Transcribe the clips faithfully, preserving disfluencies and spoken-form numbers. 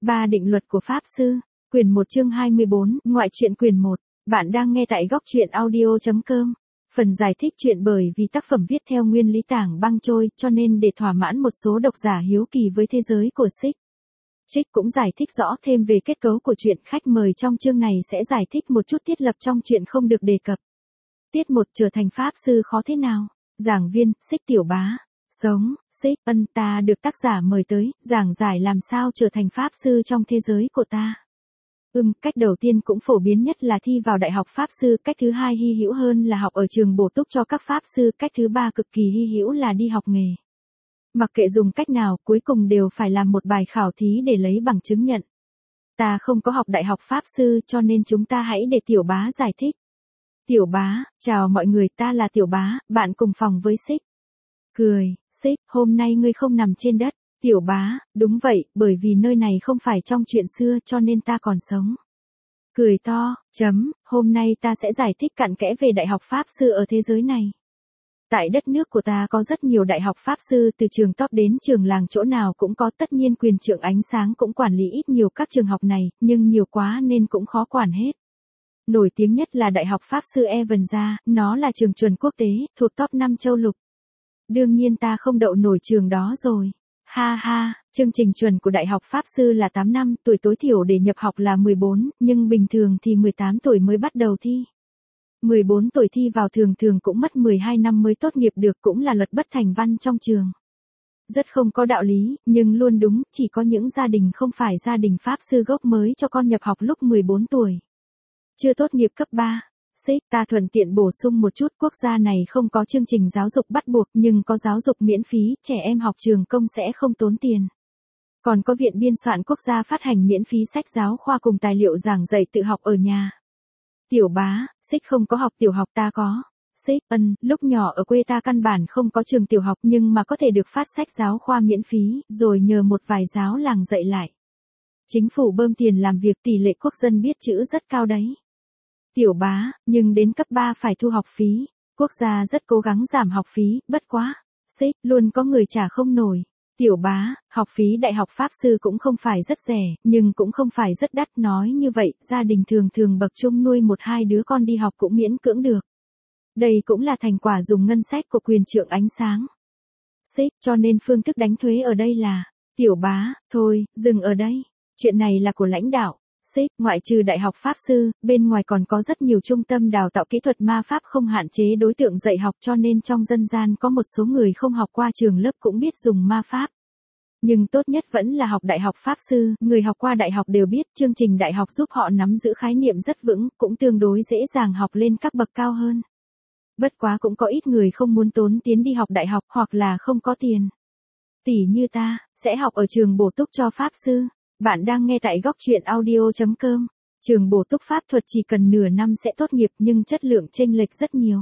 Ba định luật của Pháp Sư, quyển một chương hai mươi bốn, ngoại truyện quyển một. Bạn đang nghe tại góc truyện audio chấm com. Phần giải thích truyện bởi vì tác phẩm viết theo nguyên lý tảng băng trôi, cho nên để thỏa mãn một số độc giả hiếu kỳ với thế giới của Xích. Trích cũng giải thích rõ thêm về kết cấu của truyện. Khách mời trong chương này sẽ giải thích một chút thiết lập trong truyện không được đề cập. Tiết một, trở thành Pháp Sư khó thế nào? Giảng viên, Xích Tiểu Bá. Sống, Xích, ân ta được tác giả mời tới, giảng giải làm sao trở thành Pháp Sư trong thế giới của ta. Ừm, cách đầu tiên cũng phổ biến nhất là thi vào Đại học Pháp Sư, cách thứ hai hy hữu hơn là học ở trường bổ túc cho các Pháp Sư, cách thứ ba cực kỳ hy hữu là đi học nghề. Mặc kệ dùng cách nào, cuối cùng đều phải làm một bài khảo thí để lấy bằng chứng nhận. Ta không có học Đại học Pháp Sư cho nên chúng ta hãy để Tiểu Bá giải thích. Tiểu Bá, chào mọi người, ta là Tiểu Bá, bạn cùng phòng với Xích. Cười, Xích, hôm nay ngươi không nằm trên đất. Tiểu Bá, đúng vậy, bởi vì nơi này không phải trong chuyện xưa cho nên ta còn sống. Cười to, chấm, hôm nay ta sẽ giải thích cặn kẽ về Đại học Pháp Sư ở thế giới này. Tại đất nước của ta có rất nhiều đại học Pháp Sư, từ trường top đến trường làng chỗ nào cũng có, tất nhiên quyền trượng ánh sáng cũng quản lý ít nhiều các trường học này, nhưng nhiều quá nên cũng khó quản hết. Nổi tiếng nhất là Đại học Pháp Sư Evanza, nó là trường chuẩn quốc tế, thuộc top năm châu lục. Đương nhiên ta không đậu nổi trường đó rồi. Ha ha, chương trình chuẩn của Đại học Pháp Sư là tám năm, tuổi tối thiểu để nhập học là mười bốn, nhưng bình thường thì mười tám tuổi mới bắt đầu thi. mười bốn tuổi thi vào thường thường cũng mất mười hai năm mới tốt nghiệp được, cũng là luật bất thành văn trong trường. Rất không có đạo lý, nhưng luôn đúng, chỉ có những gia đình không phải gia đình Pháp Sư gốc mới cho con nhập học lúc mười bốn tuổi. Chưa tốt nghiệp cấp ba. Xích, ta thuận tiện bổ sung một chút, quốc gia này không có chương trình giáo dục bắt buộc nhưng có giáo dục miễn phí, trẻ em học trường công sẽ không tốn tiền. Còn có Viện Biên soạn Quốc gia phát hành miễn phí sách giáo khoa cùng tài liệu giảng dạy tự học ở nhà. Tiểu Bá, Xích không có học tiểu học, ta có. Xích, ân, lúc nhỏ ở quê ta căn bản không có trường tiểu học nhưng mà có thể được phát sách giáo khoa miễn phí, rồi nhờ một vài giáo làng dạy lại. Chính phủ bơm tiền làm việc, tỷ lệ quốc dân biết chữ rất cao đấy. Tiểu Bá, nhưng đến cấp ba phải thu học phí, quốc gia rất cố gắng giảm học phí, bất quá. Xích, luôn có người trả không nổi. Tiểu Bá, học phí Đại học Pháp Sư cũng không phải rất rẻ, nhưng cũng không phải rất đắt, nói như vậy, gia đình thường thường bậc trung nuôi một hai đứa con đi học cũng miễn cưỡng được. Đây cũng là thành quả dùng ngân sách của quyền trượng ánh sáng. Xích, cho nên phương thức đánh thuế ở đây là, Tiểu Bá, thôi, dừng ở đây. Chuyện này là của lãnh đạo. Xích, ngoại trừ Đại học Pháp Sư, bên ngoài còn có rất nhiều trung tâm đào tạo kỹ thuật ma pháp không hạn chế đối tượng dạy học, cho nên trong dân gian có một số người không học qua trường lớp cũng biết dùng ma pháp. Nhưng tốt nhất vẫn là học Đại học Pháp Sư, người học qua đại học đều biết chương trình đại học giúp họ nắm giữ khái niệm rất vững, cũng tương đối dễ dàng học lên các bậc cao hơn. Bất quá cũng có ít người không muốn tốn tiền đi học đại học hoặc là không có tiền. Tỷ như ta, sẽ học ở trường bổ túc cho Pháp Sư. Bạn đang nghe tại góc truyện audio chấm com. Trường bổ túc pháp thuật chỉ cần nửa năm sẽ tốt nghiệp nhưng chất lượng chênh lệch rất nhiều.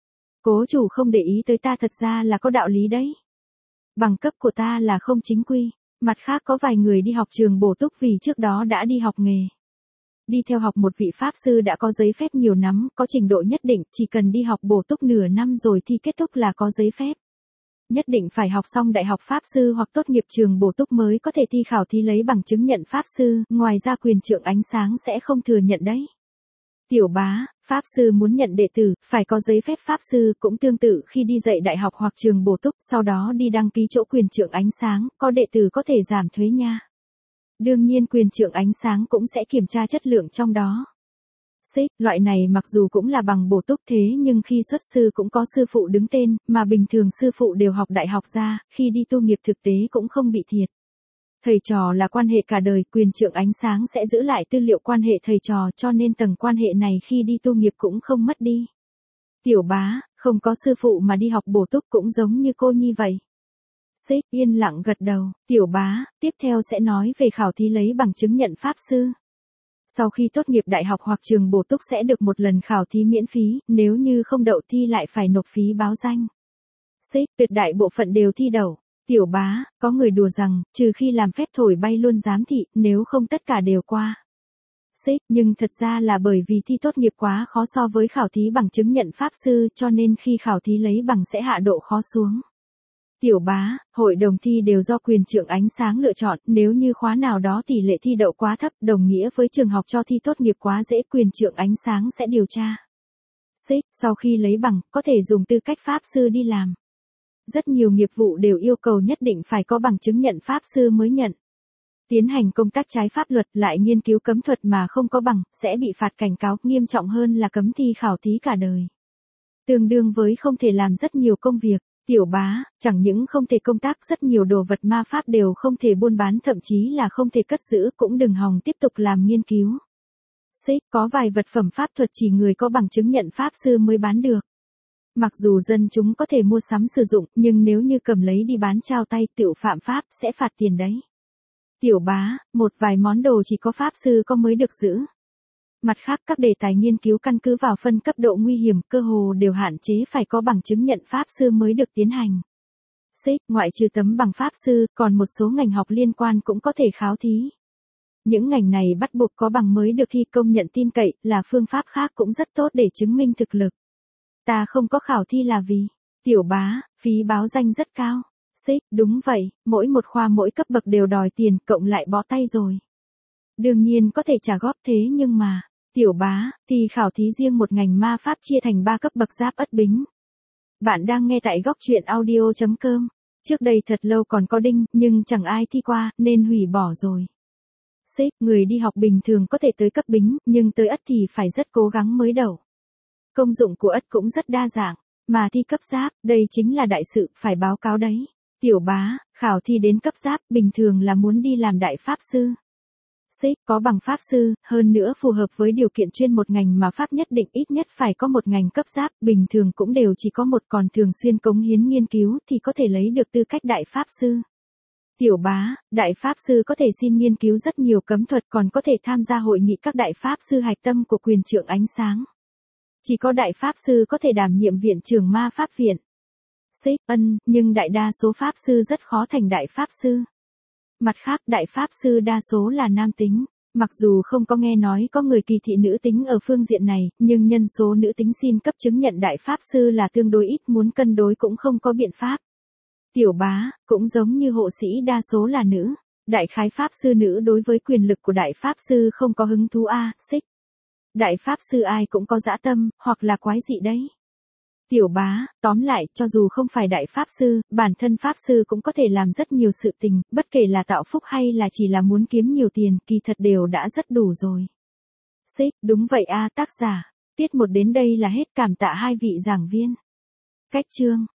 Cố chủ không để ý tới ta thật ra là có đạo lý đấy. Bằng cấp của ta là không chính quy. Mặt khác có vài người đi học trường bổ túc vì trước đó đã đi học nghề. Đi theo học một vị Pháp Sư đã có giấy phép nhiều năm, có trình độ nhất định, chỉ cần đi học bổ túc nửa năm rồi thi kết thúc là có giấy phép. Nhất định phải học xong Đại học Pháp Sư hoặc tốt nghiệp trường bổ túc mới có thể thi khảo thí lấy bằng chứng nhận Pháp Sư, ngoài ra quyền trượng ánh sáng sẽ không thừa nhận đấy. Tiểu Bá, Pháp Sư muốn nhận đệ tử, phải có giấy phép Pháp Sư, cũng tương tự khi đi dạy đại học hoặc trường bổ túc, sau đó đi đăng ký chỗ quyền trượng ánh sáng, có đệ tử có thể giảm thuế nha. Đương nhiên quyền trượng ánh sáng cũng sẽ kiểm tra chất lượng trong đó. Xích, loại này mặc dù cũng là bằng bổ túc thế nhưng khi xuất sư cũng có sư phụ đứng tên, mà bình thường sư phụ đều học đại học ra, khi đi tu nghiệp thực tế cũng không bị thiệt. Thầy trò là quan hệ cả đời, quyền trượng ánh sáng sẽ giữ lại tư liệu quan hệ thầy trò cho nên tầng quan hệ này khi đi tu nghiệp cũng không mất đi. Tiểu Bá, không có sư phụ mà đi học bổ túc cũng giống như cô nhi vậy. Xích, yên lặng gật đầu. Tiểu Bá, tiếp theo sẽ nói về khảo thí lấy bằng chứng nhận Pháp Sư. Sau khi tốt nghiệp đại học hoặc trường bổ túc sẽ được một lần khảo thí miễn phí, nếu như không đậu thi lại phải nộp phí báo danh. Xích, tuyệt đại bộ phận đều thi đậu. Tiểu Bá, có người đùa rằng, trừ khi làm phép thổi bay luôn giám thị, nếu không tất cả đều qua. Xích, nhưng thật ra là bởi vì thi tốt nghiệp quá khó so với khảo thí bằng chứng nhận Pháp Sư cho nên khi khảo thí lấy bằng sẽ hạ độ khó xuống. Tiểu bá, hội đồng thi đều do quyền trưởng ánh sáng lựa chọn, nếu như khóa nào đó tỷ lệ thi đậu quá thấp, đồng nghĩa với trường học cho thi tốt nghiệp quá dễ, quyền trưởng ánh sáng sẽ điều tra. Xích, sau khi lấy bằng, có thể dùng tư cách pháp sư đi làm. Rất nhiều nghiệp vụ đều yêu cầu nhất định phải có bằng chứng nhận pháp sư mới nhận. Tiến hành công tác trái pháp luật lại nghiên cứu cấm thuật mà không có bằng, sẽ bị phạt cảnh cáo, nghiêm trọng hơn là cấm thi khảo thí cả đời. Tương đương với không thể làm rất nhiều công việc. Tiểu bá, chẳng những không thể công tác, rất nhiều đồ vật ma pháp đều không thể buôn bán, thậm chí là không thể cất giữ, cũng đừng hòng tiếp tục làm nghiên cứu. Xích, có vài vật phẩm pháp thuật chỉ người có bằng chứng nhận pháp sư mới bán được. Mặc dù dân chúng có thể mua sắm sử dụng, nhưng nếu như cầm lấy đi bán trao tay, tựu phạm pháp, sẽ phạt tiền đấy. Tiểu bá, một vài món đồ chỉ có pháp sư có mới được giữ. Mặt khác, các đề tài nghiên cứu căn cứ vào phân cấp độ nguy hiểm, cơ hồ đều hạn chế phải có bằng chứng nhận pháp sư mới được tiến hành. Xích, ngoại trừ tấm bằng pháp sư, còn một số ngành học liên quan cũng có thể khảo thí. Những ngành này bắt buộc có bằng mới được thi công nhận tin cậy, là phương pháp khác cũng rất tốt để chứng minh thực lực. Ta không có khảo thi là vì, tiểu bá, phí báo danh rất cao. Xích, đúng vậy, mỗi một khoa mỗi cấp bậc đều đòi tiền, cộng lại bó tay rồi. Đương nhiên có thể trả góp, thế nhưng mà, tiểu bá, thì khảo thí riêng một ngành ma pháp chia thành ba cấp bậc giáp ất bính. Bạn đang nghe tại góc truyện audio chấm com. Trước đây thật lâu còn có đinh, nhưng chẳng ai thi qua, nên hủy bỏ rồi. Xích, người đi học bình thường có thể tới cấp bính, nhưng tới ất thì phải rất cố gắng mới đậu. Công dụng của ất cũng rất đa dạng, mà thi cấp giáp, đây chính là đại sự, phải báo cáo đấy. Tiểu bá, khảo thi đến cấp giáp, bình thường là muốn đi làm đại pháp sư. Xích, có bằng pháp sư, hơn nữa phù hợp với điều kiện chuyên một ngành mà pháp nhất định ít nhất phải có một ngành cấp giáp, bình thường cũng đều chỉ có một, còn thường xuyên cống hiến nghiên cứu thì có thể lấy được tư cách đại pháp sư. Tiểu bá, đại pháp sư có thể xin nghiên cứu rất nhiều cấm thuật, còn có thể tham gia hội nghị các đại pháp sư hạch tâm của quyền trưởng ánh sáng. Chỉ có đại pháp sư có thể đảm nhiệm viện trưởng ma pháp viện. Xích, ân, nhưng đại đa số pháp sư rất khó thành đại pháp sư. Mặt khác, đại pháp sư đa số là nam tính. Mặc dù không có nghe nói có người kỳ thị nữ tính ở phương diện này, nhưng nhân số nữ tính xin cấp chứng nhận đại pháp sư là tương đối ít, muốn cân đối cũng không có biện pháp. Tiểu bá, cũng giống như hộ sĩ đa số là nữ. Đại khái pháp sư nữ đối với quyền lực của đại pháp sư không có hứng thú a. Xích. Đại pháp sư ai cũng có dã tâm, hoặc là quái dị đấy. Tiểu bá, tóm lại, cho dù không phải đại pháp sư, bản thân pháp sư cũng có thể làm rất nhiều sự tình, bất kể là tạo phúc hay là chỉ là muốn kiếm nhiều tiền, kỳ thật đều đã rất đủ rồi. Xích, đúng vậy a. Tác giả. Tiết một đến đây là hết, cảm tạ hai vị giảng viên. Cách chương.